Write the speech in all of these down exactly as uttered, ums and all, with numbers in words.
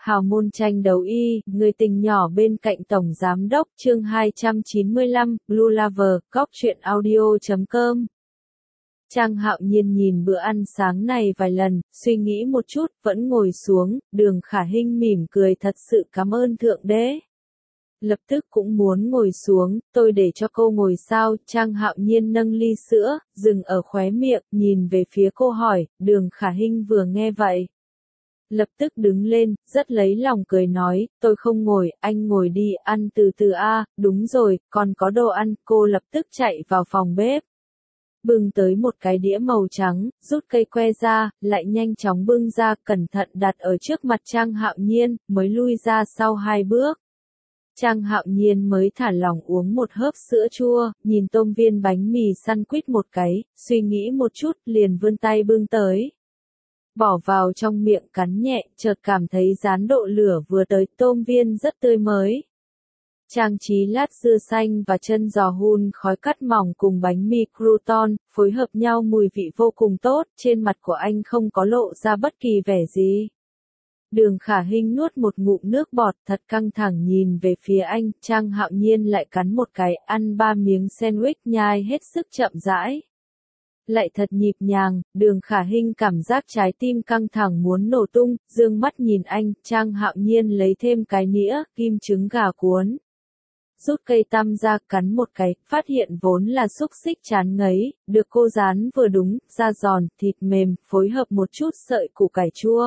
Hào môn tranh đấu y, người tình nhỏ bên cạnh Tổng Giám đốc chương hai trăm chín mươi lăm, Blue Lover, cóc truyện audio chấm com. Trang Hạo Nhiên nhìn bữa ăn sáng này vài lần, suy nghĩ một chút, vẫn ngồi xuống, Đường Khả Hinh mỉm cười thật sự cảm ơn Thượng Đế. Lập tức cũng muốn ngồi xuống, tôi để cho cô ngồi sao, Trang Hạo Nhiên nâng ly sữa, dừng ở khóe miệng, nhìn về phía cô hỏi, Đường Khả Hinh vừa nghe vậy. Lập tức đứng lên, rất lấy lòng cười nói, tôi không ngồi, anh ngồi đi, ăn từ từ a. Đúng rồi, còn có đồ ăn, cô lập tức chạy vào phòng bếp. Bưng tới một cái đĩa màu trắng, rút cây que ra, lại nhanh chóng bưng ra, cẩn thận đặt ở trước mặt Trang Hạo Nhiên, mới lui ra sau hai bước. Trang Hạo Nhiên mới thả lỏng uống một hớp sữa chua, nhìn tôm viên bánh mì săn quýt một cái, suy nghĩ một chút, liền vươn tay bưng tới. Bỏ vào trong miệng cắn nhẹ, chợt cảm thấy rán độ lửa vừa tới, tôm viên rất tươi mới. Trang trí lát dưa xanh và chân giò hun khói cắt mỏng cùng bánh mì crouton, phối hợp nhau mùi vị vô cùng tốt, trên mặt của anh không có lộ ra bất kỳ vẻ gì. Đường Khả Hinh nuốt một ngụm nước bọt thật căng thẳng nhìn về phía anh, Trang Hạo Nhiên lại cắn một cái, ăn ba miếng sandwich nhai hết sức chậm rãi. Lại thật nhịp nhàng, Đường Khả Hinh cảm giác trái tim căng thẳng muốn nổ tung, dương mắt nhìn anh, Trang Hạo Nhiên lấy thêm cái nĩa, kim trứng gà cuốn. Rút cây tăm ra cắn một cái, phát hiện vốn là xúc xích chán ngấy, được cô rán vừa đúng, da giòn, thịt mềm, phối hợp một chút sợi củ cải chua.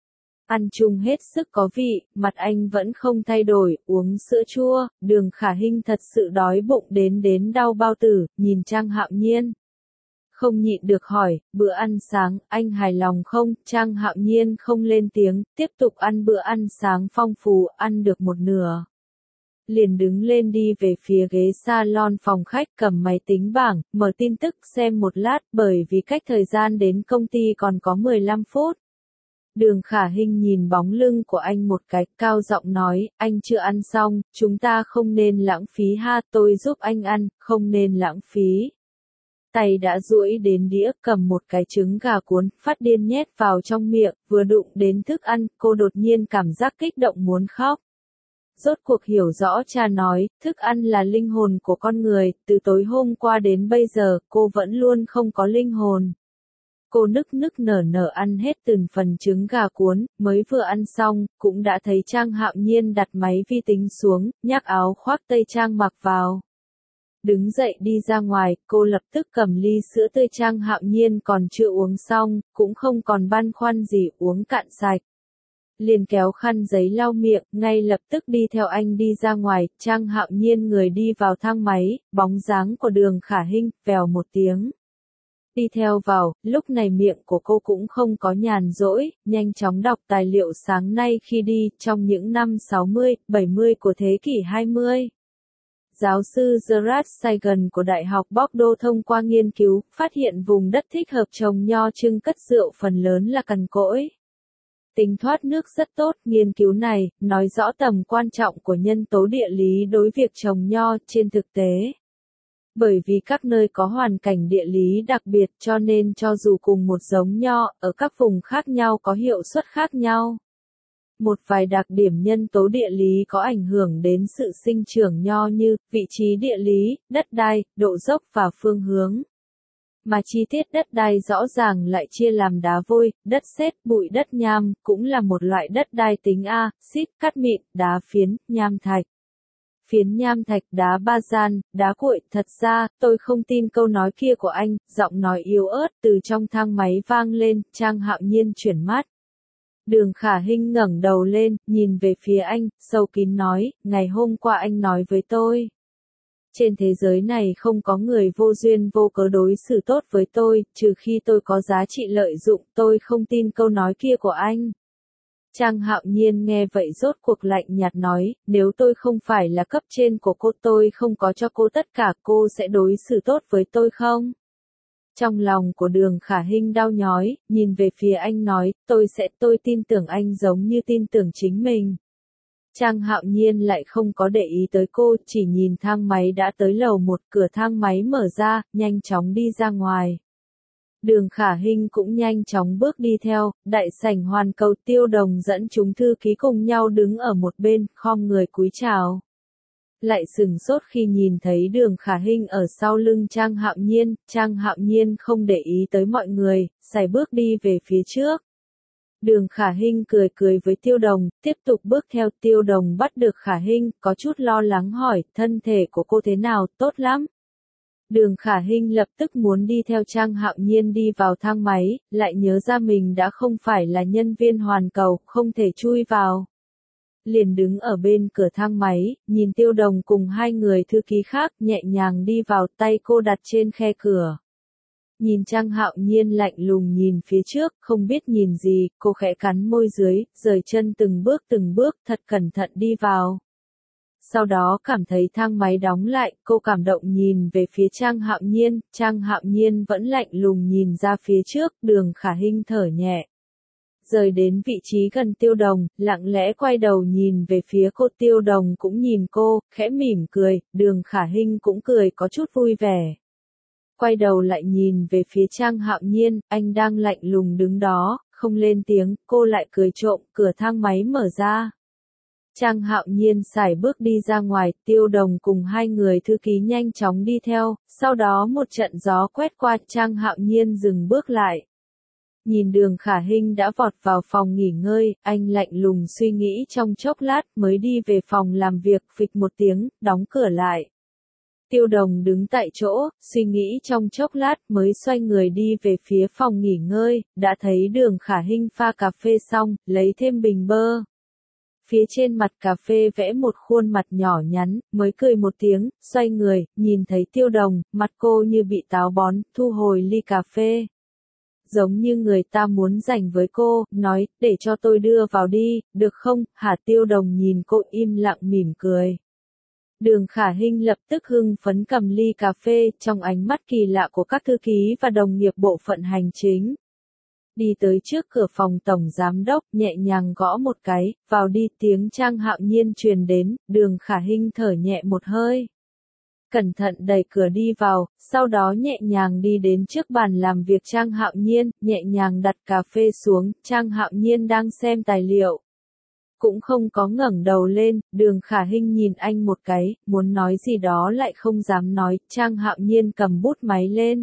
Ăn chung hết sức có vị, mặt anh vẫn không thay đổi, uống sữa chua, Đường Khả Hinh thật sự đói bụng đến đến đau bao tử, nhìn Trang Hạo Nhiên. Không nhịn được hỏi, bữa ăn sáng, anh hài lòng không? Trang Hạo Nhiên không lên tiếng, tiếp tục ăn bữa ăn sáng phong phú, ăn được một nửa. Liền đứng lên đi về phía ghế salon phòng khách cầm máy tính bảng, mở tin tức xem một lát bởi vì cách thời gian đến công ty còn có mười lăm phút. Đường Khả Hinh nhìn bóng lưng của anh một cái, cao giọng nói, anh chưa ăn xong, chúng ta không nên lãng phí ha, tôi giúp anh ăn, không nên lãng phí. Tay đã duỗi đến đĩa cầm một cái trứng gà cuốn, phát điên nhét vào trong miệng, vừa đụng đến thức ăn, cô đột nhiên cảm giác kích động muốn khóc. Rốt cuộc hiểu rõ cha nói, thức ăn là linh hồn của con người, từ tối hôm qua đến bây giờ, cô vẫn luôn không có linh hồn. Cô nức nức nở nở ăn hết từng phần trứng gà cuốn, mới vừa ăn xong, cũng đã thấy Trang Hạo Nhiên đặt máy vi tính xuống, nhắc áo khoác tây Trang mặc vào. Đứng dậy đi ra ngoài, cô lập tức cầm ly sữa tươi Trang Hạo Nhiên còn chưa uống xong, cũng không còn băn khoăn gì uống cạn sạch. Liền kéo khăn giấy lau miệng, ngay lập tức đi theo anh đi ra ngoài, Trang Hạo Nhiên người đi vào thang máy, bóng dáng của Đường Khả Hinh, vèo một tiếng. Đi theo vào, lúc này miệng của cô cũng không có nhàn rỗi, nhanh chóng đọc tài liệu sáng nay khi đi, trong những năm sáu mươi, bảy mươi của thế kỷ hai mươi. Giáo sư Gerard Sagan của Đại học Bordeaux thông qua nghiên cứu, phát hiện vùng đất thích hợp trồng nho trưng cất rượu phần lớn là cằn cỗi. Tính thoát nước rất tốt, nghiên cứu này, nói rõ tầm quan trọng của nhân tố địa lý đối việc trồng nho trên thực tế. Bởi vì các nơi có hoàn cảnh địa lý đặc biệt cho nên cho dù cùng một giống nho, ở các vùng khác nhau có hiệu suất khác nhau. Một vài đặc điểm nhân tố địa lý có ảnh hưởng đến sự sinh trưởng nho như vị trí địa lý, đất đai, độ dốc và phương hướng. Mà chi tiết đất đai rõ ràng lại chia làm đá vôi, đất sét, bụi đất nham, cũng là một loại đất đai tính A-xít, cát mịn, đá phiến, nham thạch. Phiến nham thạch, đá ba gian, đá cuội, thật ra, tôi không tin câu nói kia của anh, giọng nói yếu ớt từ trong thang máy vang lên, Trang Hạo Nhiên chuyển mắt. Đường Khả Hinh ngẩng đầu lên, nhìn về phía anh, sâu kín nói, ngày hôm qua anh nói với tôi. Trên thế giới này không có người vô duyên vô cớ đối xử tốt với tôi, trừ khi tôi có giá trị lợi dụng, tôi không tin câu nói kia của anh. Trang Hạo Nhiên nghe vậy rốt cuộc lạnh nhạt nói, nếu tôi không phải là cấp trên của cô tôi không có cho cô tất cả cô sẽ đối xử tốt với tôi không? Trong lòng của Đường Khả Hinh đau nhói, nhìn về phía anh nói, tôi sẽ tôi tin tưởng anh giống như tin tưởng chính mình. Trang Hạo Nhiên lại không có để ý tới cô, chỉ nhìn thang máy đã tới lầu một, cửa thang máy mở ra, nhanh chóng đi ra ngoài. Đường Khả Hinh cũng nhanh chóng bước đi theo, đại sảnh Hoàn Cầu Tiêu Đồng dẫn chúng thư ký cùng nhau đứng ở một bên, khom người cúi chào. Lại sửng sốt khi nhìn thấy Đường Khả Hinh ở sau lưng Trang Hạo Nhiên, Trang Hạo Nhiên không để ý tới mọi người, sải bước đi về phía trước. Đường Khả Hinh cười cười với Tiêu Đồng, tiếp tục bước theo. Tiêu Đồng bắt được Khả Hinh, có chút lo lắng hỏi, thân thể của cô thế nào, tốt lắm. Đường Khả Hinh lập tức muốn đi theo Trang Hạo Nhiên đi vào thang máy, lại nhớ ra mình đã không phải là nhân viên Hoàn Cầu, không thể chui vào. Liền đứng ở bên cửa thang máy, nhìn Tiêu Đồng cùng hai người thư ký khác nhẹ nhàng đi vào, tay cô đặt trên khe cửa. Nhìn Trang Hạo Nhiên lạnh lùng nhìn phía trước, không biết nhìn gì, cô khẽ cắn môi dưới, rời chân từng bước từng bước, thật cẩn thận đi vào. Sau đó cảm thấy thang máy đóng lại, cô cảm động nhìn về phía Trang Hạo Nhiên, Trang Hạo Nhiên vẫn lạnh lùng nhìn ra phía trước, Đường Khả Hinh thở nhẹ. Rời đến vị trí gần Tiêu Đồng, lặng lẽ quay đầu nhìn về phía cô. Tiêu Đồng cũng nhìn cô, khẽ mỉm cười, Đường Khả Hinh cũng cười có chút vui vẻ. Quay đầu lại nhìn về phía Trang Hạo Nhiên, anh đang lạnh lùng đứng đó, không lên tiếng, cô lại cười trộm, cửa thang máy mở ra. Trang Hạo Nhiên sải bước đi ra ngoài, Tiêu Đồng cùng hai người thư ký nhanh chóng đi theo, sau đó một trận gió quét qua, Trang Hạo Nhiên dừng bước lại. Nhìn Đường Khả Hinh đã vọt vào phòng nghỉ ngơi, anh lạnh lùng suy nghĩ trong chốc lát mới đi về phòng làm việc, phịch một tiếng, đóng cửa lại. Tiêu Đồng đứng tại chỗ, suy nghĩ trong chốc lát mới xoay người đi về phía phòng nghỉ ngơi, đã thấy Đường Khả Hinh pha cà phê xong, lấy thêm bình bơ. Phía trên mặt cà phê vẽ một khuôn mặt nhỏ nhắn, mới cười một tiếng, xoay người, nhìn thấy Tiêu Đồng, mặt cô như bị táo bón, thu hồi ly cà phê. Giống như người ta muốn giành với cô, nói, để cho tôi đưa vào đi, được không, hả? Tiêu Đồng nhìn cô im lặng mỉm cười. Đường Khả Hinh lập tức hưng phấn cầm ly cà phê, trong ánh mắt kỳ lạ của các thư ký và đồng nghiệp bộ phận hành chính. Đi tới trước cửa phòng tổng giám đốc, nhẹ nhàng gõ một cái, vào đi, tiếng Trang Hạo Nhiên truyền đến, Đường Khả Hinh thở nhẹ một hơi. Cẩn thận đẩy cửa đi vào, sau đó nhẹ nhàng đi đến trước bàn làm việc Trang Hạo Nhiên, nhẹ nhàng đặt cà phê xuống, Trang Hạo Nhiên đang xem tài liệu. Cũng không có ngẩng đầu lên, Đường Khả Hinh nhìn anh một cái, muốn nói gì đó lại không dám nói, Trang Hạo Nhiên cầm bút máy lên.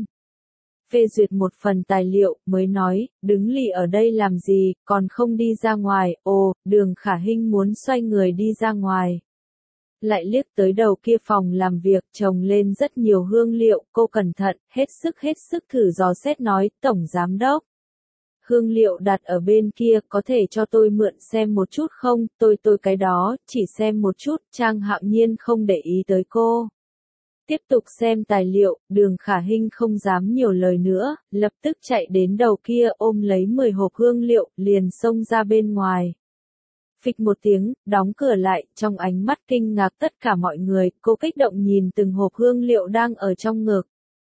Phê duyệt một phần tài liệu, mới nói, đứng lì ở đây làm gì, còn không đi ra ngoài, ồ, Đường Khả Hinh muốn xoay người đi ra ngoài. Lại liếc tới đầu kia phòng làm việc, trồng lên rất nhiều hương liệu, cô cẩn thận, hết sức hết sức thử dò xét nói, tổng giám đốc. Hương liệu đặt ở bên kia, có thể cho tôi mượn xem một chút không, tôi tôi cái đó, chỉ xem một chút, Trang Hạo Nhiên không để ý tới cô. Tiếp tục xem tài liệu, Đường Khả Hinh không dám nhiều lời nữa, lập tức chạy đến đầu kia ôm lấy mười hộp hương liệu, liền xông ra bên ngoài. Phịch một tiếng, đóng cửa lại, trong ánh mắt kinh ngạc tất cả mọi người, cô kích động nhìn từng hộp hương liệu đang ở trong ngực.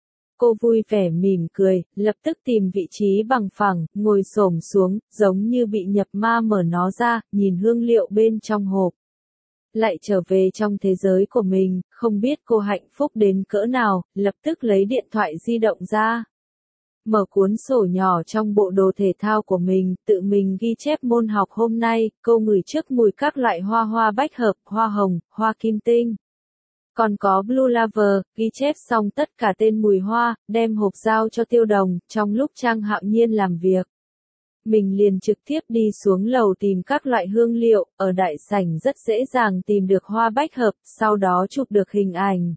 Cô vui vẻ mỉm cười, lập tức tìm vị trí bằng phẳng, ngồi xổm xuống, giống như bị nhập ma mở nó ra, nhìn hương liệu bên trong hộp. Lại trở về trong thế giới của mình, không biết cô hạnh phúc đến cỡ nào, lập tức lấy điện thoại di động ra. Mở cuốn sổ nhỏ trong bộ đồ thể thao của mình, tự mình ghi chép môn học hôm nay, cô ngửi trước mùi các loại hoa hoa bách hợp, hoa hồng, hoa kim tinh. Còn có Blue Laver, ghi chép xong tất cả tên mùi hoa, đem hộp giao cho Tiêu Đồng, trong lúc Trang Hạo Nhiên làm việc. Mình liền trực tiếp đi xuống lầu tìm các loại hương liệu, ở đại sảnh rất dễ dàng tìm được hoa bách hợp, sau đó chụp được hình ảnh.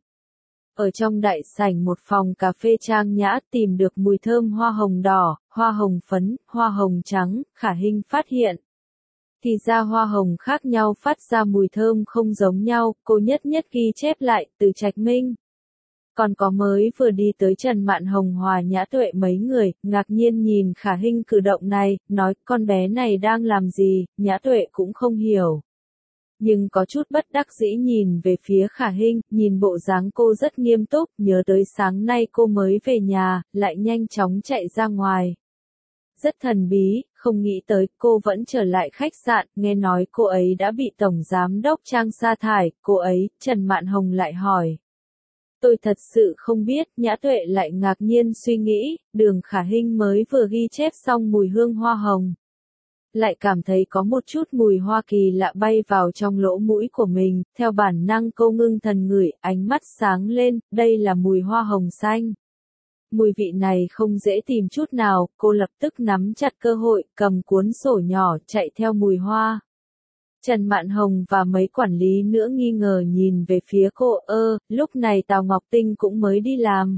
Ở trong đại sảnh một phòng cà phê trang nhã tìm được mùi thơm hoa hồng đỏ, hoa hồng phấn, hoa hồng trắng, Khả Hinh phát hiện. Thì ra hoa hồng khác nhau phát ra mùi thơm không giống nhau, cô nhất nhất ghi chép lại, từ Trạch Minh. Còn có mới vừa đi tới Trần Mạn Hồng Hòa Nhã Tuệ mấy người, ngạc nhiên nhìn Khả Hinh cử động này, nói con bé này đang làm gì, Nhã Tuệ cũng không hiểu. Nhưng có chút bất đắc dĩ nhìn về phía Khả Hinh, nhìn bộ dáng cô rất nghiêm túc, nhớ tới sáng nay cô mới về nhà, lại nhanh chóng chạy ra ngoài. Rất thần bí, không nghĩ tới cô vẫn trở lại khách sạn, nghe nói cô ấy đã bị Tổng Giám đốc Trang sa thải, cô ấy, Trần Mạn Hồng lại hỏi. Tôi thật sự không biết, Nhã Tuệ lại ngạc nhiên suy nghĩ, Đường Khả Hinh mới vừa ghi chép xong mùi hương hoa hồng. Lại cảm thấy có một chút mùi hoa kỳ lạ bay vào trong lỗ mũi của mình, theo bản năng cô ngưng thần ngửi, ánh mắt sáng lên, đây là mùi hoa hồng xanh. Mùi vị này không dễ tìm chút nào, cô lập tức nắm chặt cơ hội, cầm cuốn sổ nhỏ, chạy theo mùi hoa. Trần Mạn Hồng và mấy quản lý nữa nghi ngờ nhìn về phía cô, ơ, lúc này Tào Ngọc Tinh cũng mới đi làm.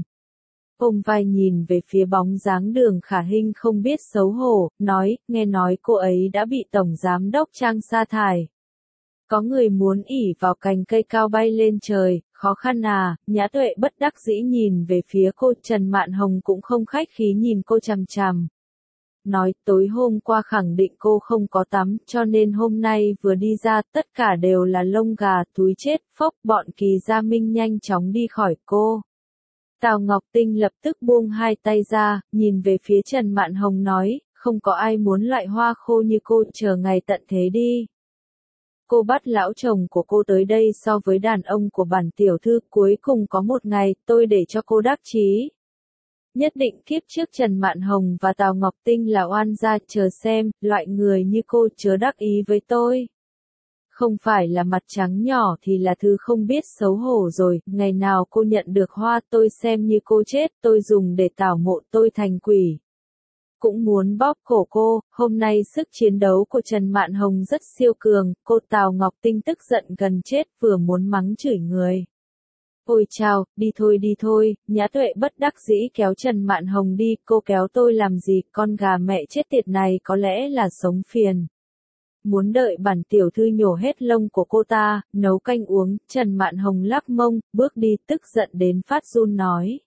Ôm vai nhìn về phía bóng dáng Đường Khả Hinh không biết xấu hổ, nói, nghe nói cô ấy đã bị Tổng Giám đốc Trang sa thải. Có người muốn ỉ vào cành cây cao bay lên trời, khó khăn à, Nhã Tuệ bất đắc dĩ nhìn về phía cô, Trần Mạn Hồng cũng không khách khí nhìn cô chằm chằm. Nói, tối hôm qua khẳng định cô không có tắm, cho nên hôm nay vừa đi ra, tất cả đều là lông gà, túi chết, phốc, bọn Kỳ Gia Minh nhanh chóng đi khỏi cô. Tào Ngọc Tinh lập tức buông hai tay ra, nhìn về phía Trần Mạn Hồng nói, không có ai muốn loại hoa khô như cô, chờ ngày tận thế đi. Cô bắt lão chồng của cô tới đây so với đàn ông của bản tiểu thư, cuối cùng có một ngày, tôi để cho cô đắc chí. Nhất định kiếp trước Trần Mạn Hồng và Tào Ngọc Tinh là oan gia, chờ xem, loại người như cô chớ đắc ý với tôi. Không phải là mặt trắng nhỏ thì là thứ không biết xấu hổ rồi, ngày nào cô nhận được hoa tôi xem như cô chết, tôi dùng để tảo mộ tôi thành quỷ. Cũng muốn bóp cổ cô, hôm nay sức chiến đấu của Trần Mạn Hồng rất siêu cường, cô Tào Ngọc Tinh tức giận gần chết vừa muốn mắng chửi người. Ôi chào, đi thôi đi thôi, Nhã Tuệ bất đắc dĩ kéo Trần Mạn Hồng đi, cô kéo tôi làm gì, con gà mẹ chết tiệt này có lẽ là sống phiền. Muốn đợi bản tiểu thư nhổ hết lông của cô ta, nấu canh uống, Trần Mạn Hồng lắc mông, bước đi tức giận đến phát run nói.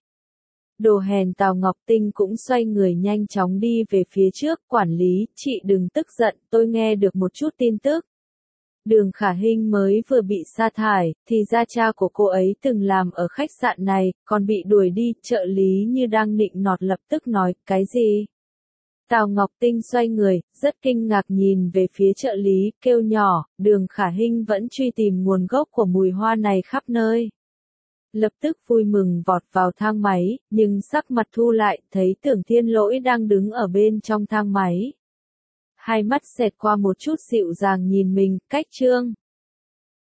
Đồ hèn Tào Ngọc Tinh cũng xoay người nhanh chóng đi về phía trước, quản lý, chị đừng tức giận, tôi nghe được một chút tin tức. Đường Khả Hinh mới vừa bị sa thải, thì ra cha của cô ấy từng làm ở khách sạn này, còn bị đuổi đi, trợ lý như đang nịnh nọt lập tức nói, cái gì? Tào Ngọc Tinh xoay người, rất kinh ngạc nhìn về phía trợ lý, kêu nhỏ, Đường Khả Hinh vẫn truy tìm nguồn gốc của mùi hoa này khắp nơi. Lập tức vui mừng vọt vào thang máy, nhưng sắc mặt thu lại, thấy Tưởng Thiên Lỗi đang đứng ở bên trong thang máy. Hai mắt xẹt qua một chút dịu dàng nhìn mình, cách Trương.